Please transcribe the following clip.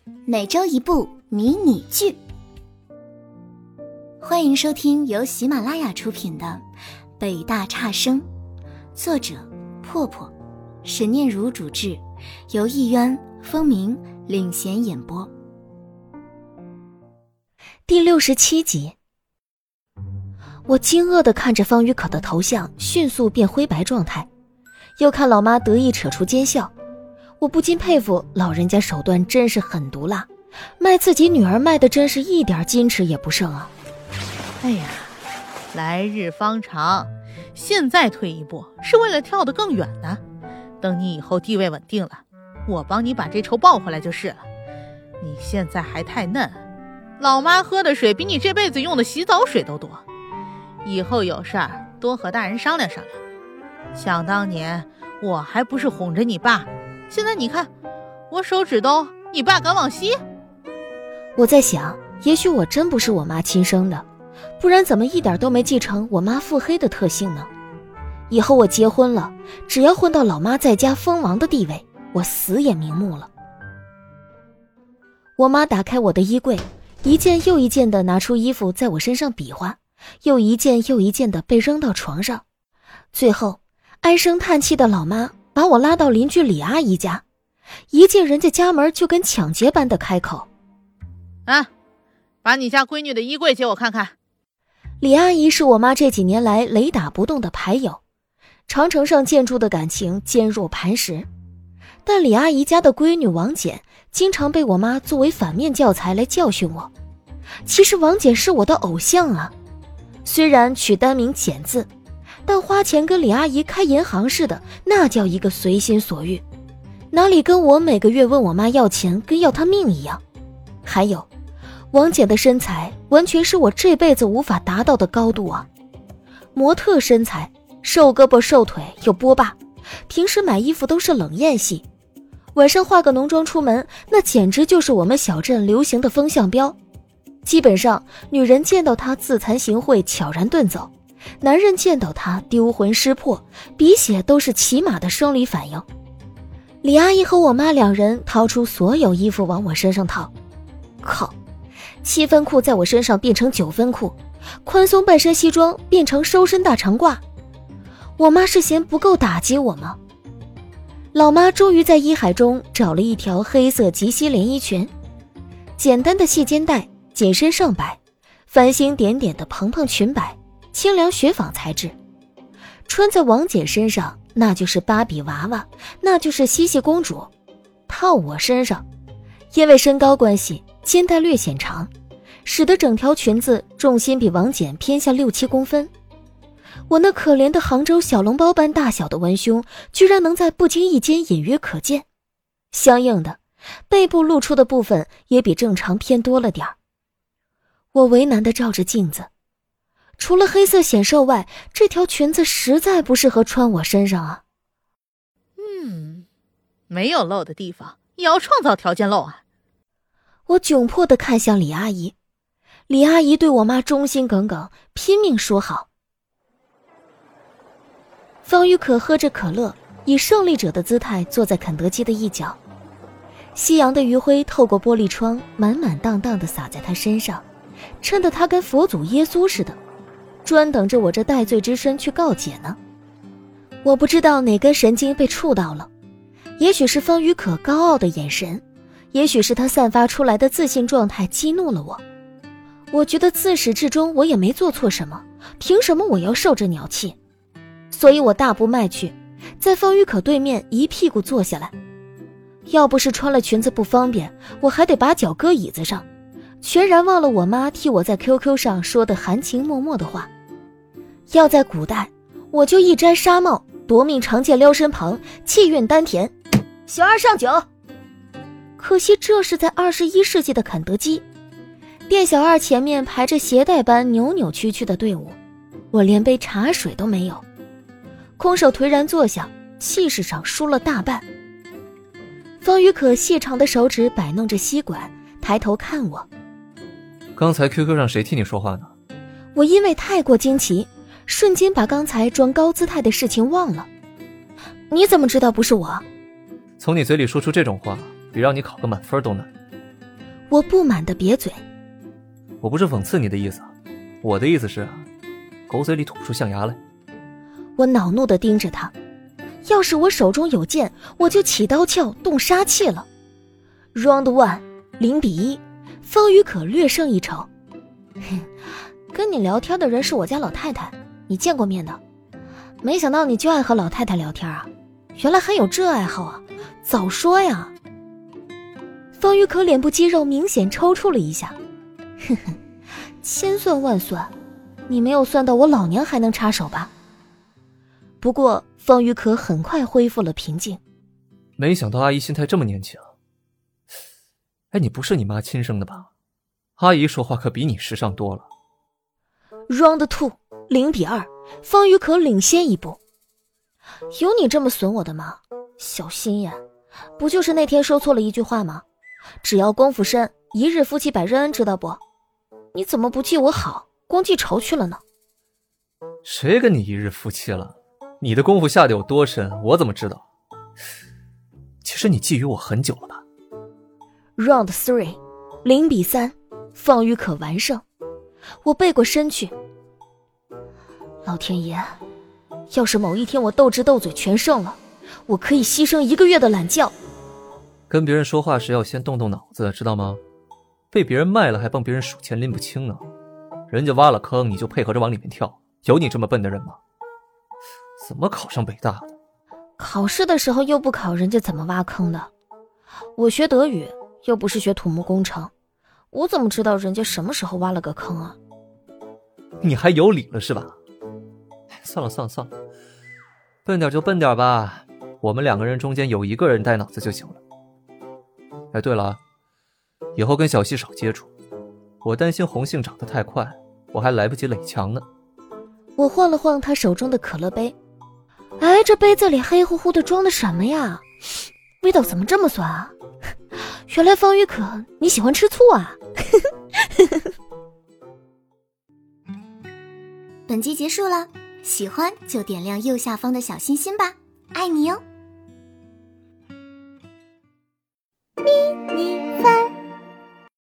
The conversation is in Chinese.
每周一部迷你剧。欢迎收听由喜马拉雅出品的《北大差生》，作者破破，沈念如主制，由艺渊、风鸣领衔演播。 第67集。我惊愕地看着方雨可的头像迅速变灰白状态，又看老妈得意扯出奸笑，我不禁佩服老人家手段真是狠毒辣，卖自己女儿卖的真是一点矜持也不剩啊。 哎呀，来日方长，现在退一步是为了跳得更远呢。等你以后地位稳定了，我帮你把这仇报回来就是了。你现在还太嫩，老妈喝的水比你这辈子用的洗澡水都多。以后有事儿多和大人商量商量。想当年我还不是哄着你爸，现在你看我手指头，你爸敢往西？ 我在想，也许我真不是我妈亲生的，不然怎么一点都没继承我妈腹黑的特性呢？以后我结婚了，只要混到老妈在家封王的地位，我死也瞑目了。我妈打开我的衣柜，一件又一件的拿出衣服在我身上比划，又一件又一件的被扔到床上，最后唉声叹气的老妈把我拉到邻居李阿姨家，一进人家家门就跟抢劫般的开口： 把你家闺女的衣柜借我看看。 李阿姨是我妈这几年来雷打不动的牌友，长城上建筑的感情坚若磐石，但李阿姨家的闺女王简经常被我妈作为反面教材来教训我。其实王简是我的偶像啊，虽然取单名简字，但花钱跟李阿姨开银行似的，那叫一个随心所欲，哪里跟我每个月问我妈要钱跟要她命一样。还有王简的身材完全是我这辈子无法达到的高度啊，模特身材，瘦胳膊瘦腿又波霸，平时买衣服都是冷艳系，晚上化个浓妆出门，那简直就是我们小镇流行的风向标。基本上女人见到她自惭形秽悄然遁走，男人见到她丢魂失魄，鼻血都是起码的生理反应。李阿姨和我妈两人掏出所有衣服往我身上套，靠，7分裤在我身上变成9分裤，宽松半身西装变成收身大长褂。我妈是嫌不够打击我吗？老妈终于在衣海中找了一条黑色及膝连衣裙，简单的细肩带，紧身上摆，繁星点点的蓬蓬裙摆，清凉雪纺材质，穿在王简身上那就是芭比娃娃，那就是茜茜公主。套我身上，因为身高关系，肩带略显长，使得整条裙子重心比王简偏下6-7公分。我那可怜的杭州小笼包般大小的文胸居然能在不经意间隐约可见，相应的背部露出的部分也比正常偏多了点儿。我为难地照着镜子，除了黑色显瘦外，这条裙子实在不适合穿我身上啊。 没有露的地方也要创造条件露啊。 我窘迫地看向李阿姨，李阿姨对我妈忠心耿耿，拼命说好。方雨可喝着可乐，以胜利者的姿态坐在肯德基的一角，夕阳的余晖透过玻璃窗满满当当地洒在她身上，衬得她跟佛祖耶稣似的，专等着我这戴罪之身去告解呢。我不知道哪根神经被触到了，也许是方雨可高傲的眼神，也许是她散发出来的自信状态激怒了我。我觉得自始至终我也没做错什么，凭什么我要受这鸟气？所以我大步迈去，在方雨可对面一屁股坐下来。要不是穿了裙子不方便，我还得把脚搁椅子上，全然忘了我妈替我在 QQ 上说的含情脉脉的话。要在古代，我就一摘纱帽，夺命长剑撩身旁，气运丹田，小二上酒。可惜这是在21世纪的肯德基，店小二前面排着鞋带般扭扭曲曲的队伍，我连杯茶水都没有，空手颓然坐下，气势上输了大半。方雨可细长的手指摆弄着吸管，抬头看我。 刚才 QQ 上谁替你说话呢？ 我因为太过惊奇，瞬间把刚才装高姿态的事情忘了。你怎么知道不是我？ 从你嘴里说出这种话，比让你考个满分都难。 我不满地瘪嘴。 我不是讽刺你的意思，我的意思是，狗嘴里吐不出象牙来。 我恼怒地盯着他，要是我手中有剑，我就起刀鞘动杀气了。Round 1 0-1，方雨可略胜一筹。跟你聊天的人是我家老太太，你见过面的。没想到你就爱和老太太聊天啊，原来还有这爱好啊，早说呀。方雨可脸部肌肉明显抽搐了一下。千算万算，你没有算到我老娘还能插手吧？不过方雨可很快恢复了平静。 没想到阿姨心态这么年轻。哎，你不是你妈亲生的吧？阿姨说话可比你时尚多了。 Round 2 0-2，方雨可领先一步。有你这么损我的吗？小心眼，不就是那天说错了一句话吗？只要功夫深，一日夫妻百日恩，知道不？你怎么不记我好，光记仇去了呢？ 谁跟你一日夫妻了？你的功夫下得有多深，我怎么知道？其实你觊觎我很久了吧？ Round 3 0-3，方雨可完胜。我背过身去。老天爷，要是某一天我斗智斗嘴全胜了，我可以牺牲1个月的懒觉。 跟别人说话时要先动动脑子，知道吗？被别人卖了还帮别人数钱拎不清呢。人家挖了坑你就配合着往里面跳，有你这么笨的人吗？怎么考上北大的？ 考试的时候又不考人家怎么挖坑的。我学德语又不是学土木工程，我怎么知道人家什么时候挖了个坑啊？ 你还有理了是吧？算了，笨点就笨点吧，我们2个人中间有1个人带脑子就行了。哎，对了，以后跟小西少接触，我担心红杏长得太快，我还来不及垒墙呢。 我晃了晃他手中的可乐杯，哎，这杯子里黑乎乎的装的什么呀？味道怎么这么酸啊？原来方雨可你喜欢吃醋啊。 本集结束了，喜欢就点亮右下方的小心心吧，爱你哦。